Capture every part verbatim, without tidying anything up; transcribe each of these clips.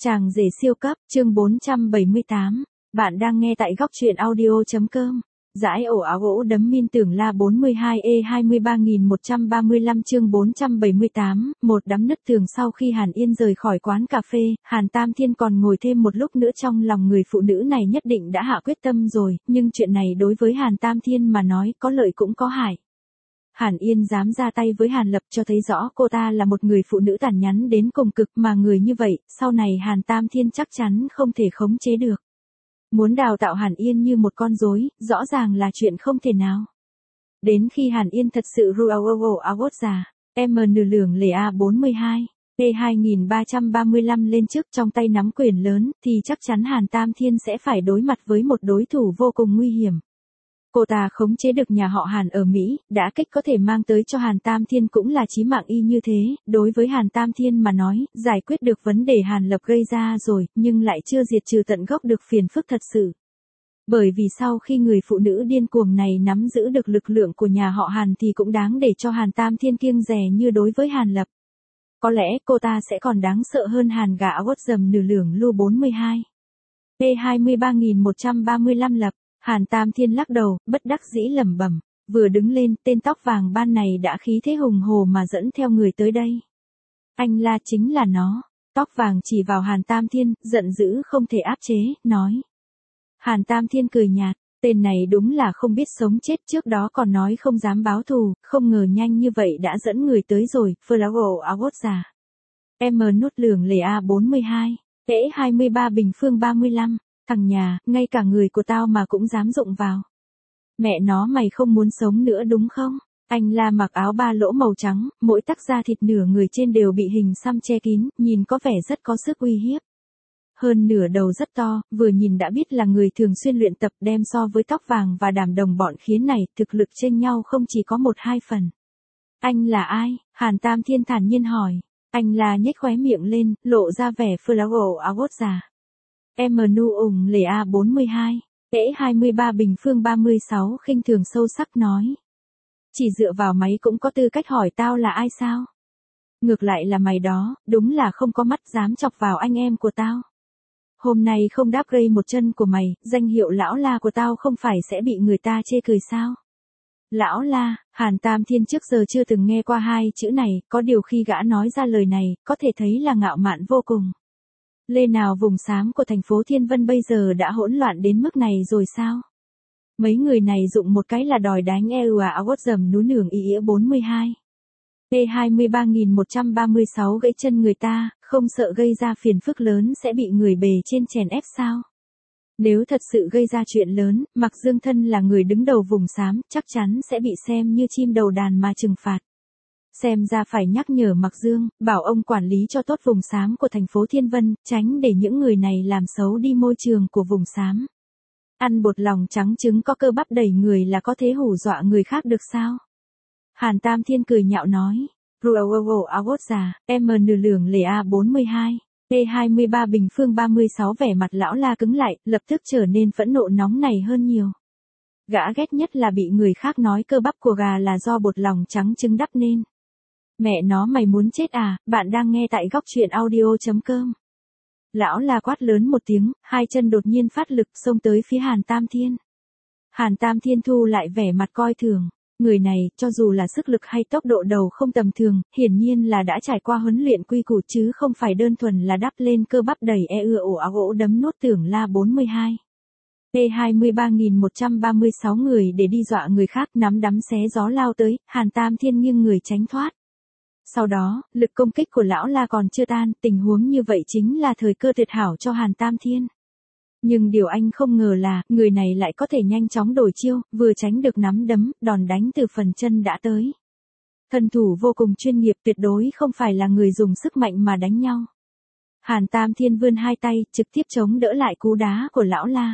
Chàng rể siêu cấp, chương bốn trăm bảy mươi tám. Bạn đang nghe tại góc truyện audio.com. Dãi ổ áo gỗ đấm min tưởng la bốn mươi hai E hai mươi ba nghìn một trăm ba mươi lăm chương bốn trăm bảy mươi tám, một đám nứt tường sau khi Hàn Yên rời khỏi quán cà phê, Hàn Tam Thiên còn ngồi thêm một lúc nữa trong lòng người phụ nữ này nhất định đã hạ quyết tâm rồi, nhưng chuyện này đối với Hàn Tam Thiên mà nói có lợi cũng có hại. Hàn Yên dám ra tay với Hàn Lập cho thấy rõ cô ta là một người phụ nữ tàn nhẫn đến cùng cực mà người như vậy, sau này Hàn Tam Thiên chắc chắn không thể khống chế được. Muốn đào tạo Hàn Yên như một con rối, rõ ràng là chuyện không thể nào. Đến khi Hàn Yên thật sự ru ao ao ao got già, em nửa lường lề A bốn mươi hai, P hai nghìn ba trăm ba mươi lăm lên trước trong tay nắm quyền lớn, thì chắc chắn Hàn Tam Thiên sẽ phải đối mặt với một đối thủ vô cùng nguy hiểm. Cô ta khống chế được nhà họ Hàn ở Mỹ, đã kích có thể mang tới cho Hàn Tam Thiên cũng là chí mạng y như thế, đối với Hàn Tam Thiên mà nói, giải quyết được vấn đề Hàn Lập gây ra rồi, nhưng lại chưa diệt trừ tận gốc được phiền phức thật sự. Bởi vì sau khi người phụ nữ điên cuồng này nắm giữ được lực lượng của nhà họ Hàn thì cũng đáng để cho Hàn Tam Thiên kiêng dè như đối với Hàn Lập. Có lẽ cô ta sẽ còn đáng sợ hơn Hàn gã gót dầm nửa lường lu bốn mươi hai. P hai mươi ba nghìn một trăm ba mươi lăm Lập. Hàn Tam Thiên lắc đầu, bất đắc dĩ lẩm bẩm, vừa đứng lên, tên tóc vàng ban này đã khí thế hùng hồ mà dẫn theo người tới đây. Anh la chính là nó. Tóc vàng chỉ vào Hàn Tam Thiên, giận dữ không thể áp chế, nói. Hàn Tam Thiên cười nhạt, tên này đúng là không biết sống chết, trước đó còn nói không dám báo thù, không ngờ nhanh như vậy đã dẫn người tới rồi, Flago áo gót già. Em nút lường lề A bốn mươi hai, E hai mươi ba Bình Phương ba mươi lăm. Thằng nhà, ngay cả người của tao mà cũng dám dụng vào. Mẹ nó mày không muốn sống nữa đúng không? Anh la mặc áo ba lỗ màu trắng, mỗi tắc da thịt nửa người trên đều bị hình xăm che kín, nhìn có vẻ rất có sức uy hiếp. Hơn nửa đầu rất to, vừa nhìn đã biết là người thường xuyên luyện tập, đem so với tóc vàng và đàm đồng bọn khiến này, thực lực chênh nhau không chỉ có một hai phần. Anh là ai? Hàn Tam Thiên thản nhiên hỏi. Anh la nhếch khóe miệng lên, lộ ra vẻ Flago áo gót già. Em nu ủng lề A bốn mươi hai, E hai mươi ba Bình Phương ba mươi sáu khinh thường sâu sắc nói. Chỉ dựa vào máy cũng có tư cách hỏi tao là ai sao? Ngược lại là mày đó, đúng là không có mắt dám chọc vào anh em của tao. Hôm nay không đáp gây một chân của mày, danh hiệu lão la của tao không phải sẽ bị người ta chê cười sao? Lão la, Hàn Tam Thiên trước giờ chưa từng nghe qua hai chữ này, có điều khi gã nói ra lời này, có thể thấy là ngạo mạn vô cùng. Lê nào vùng xám của thành phố Thiên Vân bây giờ đã hỗn loạn đến mức này rồi sao? Mấy người này dụng một cái là đòi đánh eo à áo gót dầm núi nường ý nghĩa bốn mươi hai. P hai mươi ba nghìn một trăm ba mươi sáu gãy chân người ta, không sợ gây ra phiền phức lớn sẽ bị người bề trên chèn ép sao? Nếu thật sự gây ra chuyện lớn, Mạc Dương Thân là người đứng đầu vùng xám, chắc chắn sẽ bị xem như chim đầu đàn mà trừng phạt. Xem ra phải nhắc nhở Mạc Dương, bảo ông quản lý cho tốt vùng xám của thành phố Thiên Vân, tránh để những người này làm xấu đi môi trường của vùng xám. Ăn bột lòng trắng trứng có cơ bắp đầy người là có thể hù dọa người khác được sao? Hàn Tam Thiên cười nhạo nói. Ruowowo áo gót già, em nửa lường lề A bốn mươi hai, P hai mươi ba Bình Phương ba mươi sáu vẻ mặt lão la cứng lại, lập tức trở nên phẫn nộ nóng này hơn nhiều. Gã ghét nhất là bị người khác nói cơ bắp của gà là do bột lòng trắng trứng đắp nên. Mẹ nó mày muốn chết à, bạn đang nghe tại góc truyện audio.com. Lão la quát lớn một tiếng, hai chân đột nhiên phát lực xông tới phía Hàn Tam Thiên. Hàn Tam Thiên thu lại vẻ mặt coi thường. Người này, cho dù là sức lực hay tốc độ đầu không tầm thường, hiển nhiên là đã trải qua huấn luyện quy củ chứ không phải đơn thuần là đắp lên cơ bắp đầy e ưa ổ áo gỗ đấm nốt tưởng la bốn mươi hai. P hai mươi ba nghìn một trăm ba mươi sáu người để đi dọa người khác nắm đấm xé gió lao tới, Hàn Tam Thiên nghiêng người tránh thoát. Sau đó, lực công kích của lão la còn chưa tan, tình huống như vậy chính là thời cơ tuyệt hảo cho Hàn Tam Thiên. Nhưng điều anh không ngờ là, người này lại có thể nhanh chóng đổi chiêu, vừa tránh được nắm đấm, đòn đánh từ phần chân đã tới. Thân thủ vô cùng chuyên nghiệp, tuyệt đối không phải là người dùng sức mạnh mà đánh nhau. Hàn Tam Thiên vươn hai tay, trực tiếp chống đỡ lại cú đá của lão la.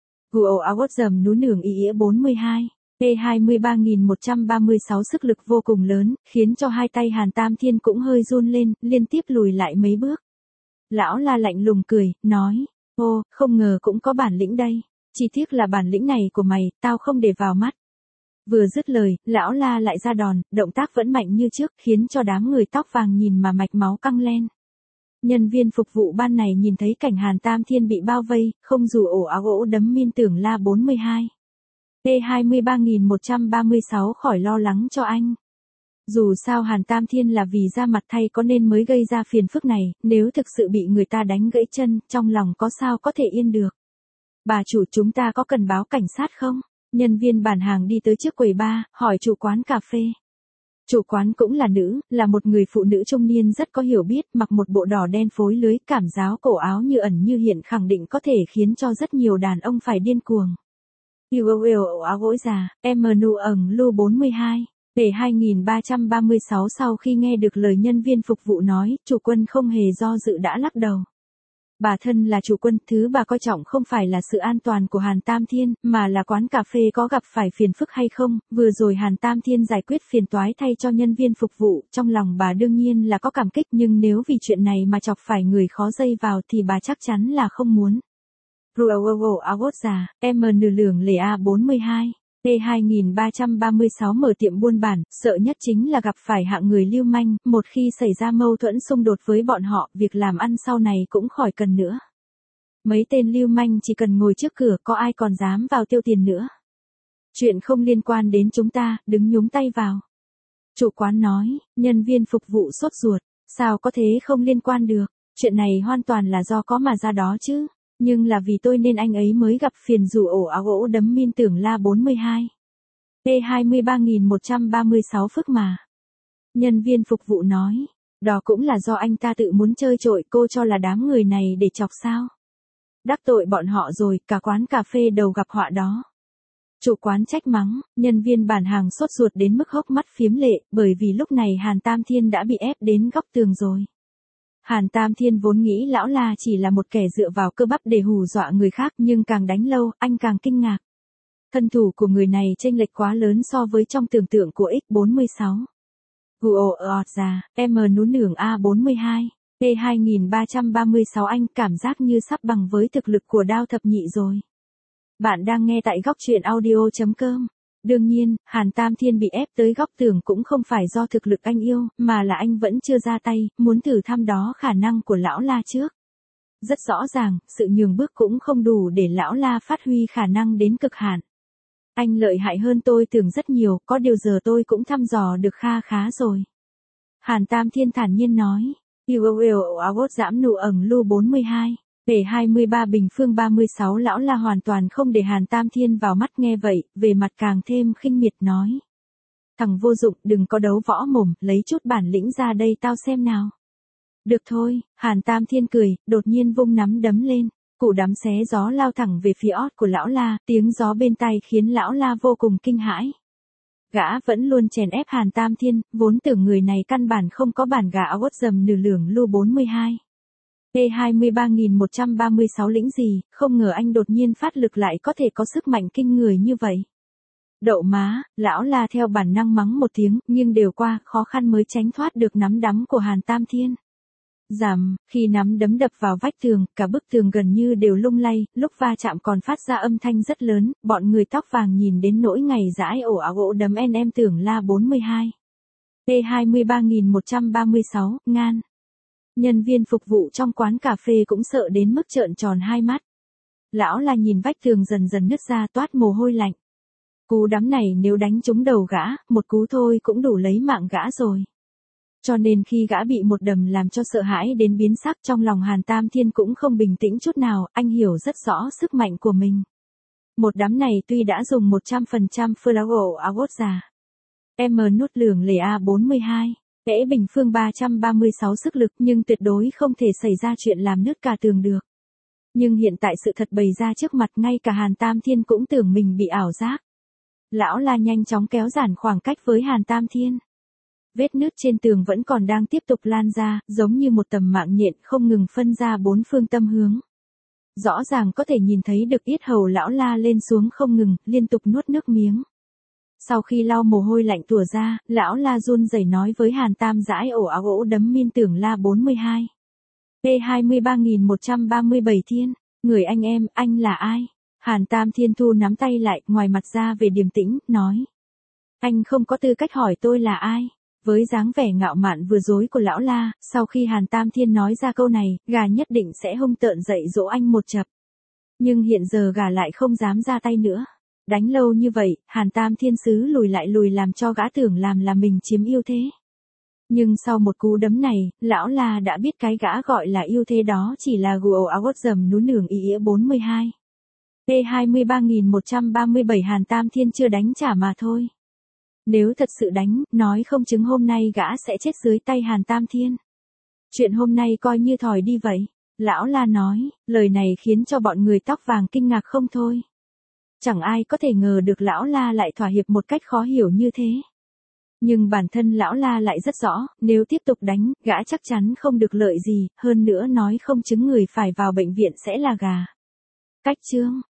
Gù áo gót dầm núi nường ý nghĩa bốn mươi hai. P hai mươi ba nghìn một trăm ba mươi sáu sức lực vô cùng lớn, khiến cho hai tay Hàn Tam Thiên cũng hơi run lên, liên tiếp lùi lại mấy bước. Lão la lạnh lùng cười, nói, ô, không ngờ cũng có bản lĩnh đây, chỉ tiếc là bản lĩnh này của mày, tao không để vào mắt. Vừa dứt lời, lão la lại ra đòn, động tác vẫn mạnh như trước, khiến cho đám người tóc vàng nhìn mà mạch máu căng lên. Nhân viên phục vụ ban này nhìn thấy cảnh Hàn Tam Thiên bị bao vây, không dù ổ áo gỗ đấm min tưởng la bốn mươi hai. T hai mươi ba nghìn một trăm ba mươi sáu khỏi lo lắng cho anh. Dù sao Hàn Tam Thiên là vì ra mặt thay có nên mới gây ra phiền phức này, nếu thực sự bị người ta đánh gãy chân, trong lòng có sao có thể yên được. Bà chủ, chúng ta có cần báo cảnh sát không? Nhân viên bán hàng đi tới trước quầy bar, hỏi chủ quán cà phê. Chủ quán cũng là nữ, là một người phụ nữ trung niên rất có hiểu biết, mặc một bộ đỏ đen phối lưới, cảm giáo cổ áo như ẩn như hiện, khẳng định có thể khiến cho rất nhiều đàn ông phải điên cuồng. Yêu yêu yêu áo gỗ già, em nu ẩn lu bốn mươi hai. T hai nghìn ba trăm ba mươi sáu. Sau khi nghe được lời nhân viên phục vụ nói, chủ quân không hề do dự đã lắc đầu. Bà thân là chủ quân, thứ bà coi trọng không phải là sự an toàn của Hàn Tam Thiên, mà là quán cà phê có gặp phải phiền phức hay không. Vừa rồi Hàn Tam Thiên giải quyết phiền toái thay cho nhân viên phục vụ, trong lòng bà đương nhiên là có cảm kích, nhưng nếu vì chuyện này mà chọc phải người khó dây vào thì bà chắc chắn là không muốn. Ruowowo áo gốt già, em nừ lường lề A bốn mươi hai. T hai nghìn ba trăm ba mươi sáu mở tiệm buôn bản, sợ nhất chính là gặp phải hạng người lưu manh, một khi xảy ra mâu thuẫn xung đột với bọn họ, việc làm ăn sau này cũng khỏi cần nữa. Mấy tên lưu manh chỉ cần ngồi trước cửa, có ai còn dám vào tiêu tiền nữa. Chuyện không liên quan đến chúng ta, đừng nhúng tay vào. Chủ quán nói, nhân viên phục vụ sốt ruột, sao có thế không liên quan được, chuyện này hoàn toàn là do có mà ra đó chứ. Nhưng là vì tôi nên anh ấy mới gặp phiền dù ổ áo gỗ đấm min tưởng la bốn mươi hai. T hai mươi ba nghìn một trăm ba mươi sáu phức mà. Nhân viên phục vụ nói, đó cũng là do anh ta tự muốn chơi trội, cô cho là đám người này để chọc sao. Đắc tội bọn họ rồi, cả quán cà phê đầu gặp họa đó. Chủ quán trách mắng, nhân viên bán hàng sốt ruột đến mức hốc mắt phiếm lệ, bởi vì lúc này Hàn Tam Thiên đã bị ép đến góc tường rồi. Hàn Tam Thiên vốn nghĩ lão La chỉ là một kẻ dựa vào cơ bắp để hù dọa người khác, nhưng càng đánh lâu, anh càng kinh ngạc. Thân thủ của người này chênh lệch quá lớn so với trong tưởng tượng của X bốn mươi sáu. Guo ọt già, em nú nưởng A bốn mươi hai. T hai nghìn ba trăm ba mươi sáu. Anh cảm giác như sắp bằng với thực lực của Đao Thập Nhị rồi. Bạn đang nghe tại góc truyện audio chấm com. Đương nhiên, Hàn Tam Thiên bị ép tới góc tường cũng không phải do thực lực anh yêu, mà là anh vẫn chưa ra tay, muốn thử thăm đó khả năng của lão La trước. Rất rõ ràng, sự nhường bước cũng không đủ để lão La phát huy khả năng đến cực hạn. Anh lợi hại hơn tôi tưởng rất nhiều, có điều giờ tôi cũng thăm dò được kha khá rồi. Hàn Tam Thiên thản nhiên nói, yêu yêu yêu áo gốt giảm nụ ẩn lu bốn mươi hai. T hai mươi ba bình phương ba mươi sáu. Lão La hoàn toàn không để Hàn Tam Thiên vào mắt, nghe vậy, về mặt càng thêm khinh miệt nói. Thằng vô dụng, đừng có đấu võ mồm, lấy chút bản lĩnh ra đây tao xem nào. Được thôi, Hàn Tam Thiên cười, đột nhiên vung nắm đấm lên, củ đấm xé gió lao thẳng về phía ót của lão La, tiếng gió bên tai khiến lão La vô cùng kinh hãi. Gã vẫn luôn chèn ép Hàn Tam Thiên, vốn tưởng người này căn bản không có bản gã áo gốt dầm nửa lường lu bốn mươi hai. T hai mươi ba nghìn một trăm ba mươi sáu lĩnh gì, không ngờ anh đột nhiên phát lực lại có thể có sức mạnh kinh người như vậy. Đậu má, lão La theo bản năng mắng một tiếng, nhưng đều qua, khó khăn mới tránh thoát được nắm đấm của Hàn Tam Thiên. Rầm, khi nắm đấm đập vào vách tường, cả bức tường gần như đều lung lay, lúc va chạm còn phát ra âm thanh rất lớn, bọn người tóc vàng nhìn đến nỗi ngày dãi ổ áo gỗ đấm en em tưởng la bốn mươi hai. T hai mươi ba nghìn một trăm ba mươi sáu, ngan. Nhân viên phục vụ trong quán cà phê cũng sợ đến mức trợn tròn hai mắt. Lão La nhìn vách tường dần dần nứt ra toát mồ hôi lạnh. Cú đấm này nếu đánh trúng đầu gã, một cú thôi cũng đủ lấy mạng gã rồi. Cho nên khi gã bị một đầm làm cho sợ hãi đến biến sắc, trong lòng Hàn Tam Thiên cũng không bình tĩnh chút nào, anh hiểu rất rõ sức mạnh của mình. Một đấm này tuy đã dùng một trăm phần trăm Flago áo gốt già. Em nút lường lề A bốn mươi hai. Kẽ bình phương ba trăm ba mươi sáu sức lực, nhưng tuyệt đối không thể xảy ra chuyện làm nứt cả tường được. Nhưng hiện tại sự thật bày ra trước mặt, ngay cả Hàn Tam Thiên cũng tưởng mình bị ảo giác. Lão La nhanh chóng kéo giãn khoảng cách với Hàn Tam Thiên. Vết nứt trên tường vẫn còn đang tiếp tục lan ra, giống như một tầm mạng nhện không ngừng phân ra bốn phương tâm hướng. Rõ ràng có thể nhìn thấy được yết hầu lão La lên xuống không ngừng, liên tục nuốt nước miếng. Sau khi lau mồ hôi lạnh tủa ra, lão La run rẩy nói với Hàn Tam dãi ổ áo gỗ đấm min tưởng la bốn mươi hai. T hai mươi ba nghìn một trăm ba mươi bảy Thiên, người anh em, anh là ai? Hàn Tam Thiên thu nắm tay lại, ngoài mặt ra về điềm tĩnh, nói. Anh không có tư cách hỏi tôi là ai. Với dáng vẻ ngạo mạn vừa dối của lão La, sau khi Hàn Tam Thiên nói ra câu này, gà nhất định sẽ hung tợn dạy dỗ anh một chập. Nhưng hiện giờ gà lại không dám ra tay nữa. Đánh lâu như vậy, Hàn Tam Thiên sứ lùi lại lùi làm cho gã tưởng làm là mình chiếm ưu thế. Nhưng sau một cú đấm này, lão La đã biết cái gã gọi là ưu thế đó chỉ là gù áo gót dầm nú nường ý nghĩa bốn mươi hai. T hai mươi ba nghìn một trăm ba mươi bảy Hàn Tam Thiên chưa đánh trả mà thôi. Nếu thật sự đánh, nói không chứng hôm nay gã sẽ chết dưới tay Hàn Tam Thiên. Chuyện hôm nay coi như thòi đi vậy. Lão La nói, lời này khiến cho bọn người tóc vàng kinh ngạc không thôi. Chẳng ai có thể ngờ được lão La lại thỏa hiệp một cách khó hiểu như thế. Nhưng bản thân lão La lại rất rõ, nếu tiếp tục đánh, gã chắc chắn không được lợi gì, hơn nữa nói không chứng người phải vào bệnh viện sẽ là gà. Cách chương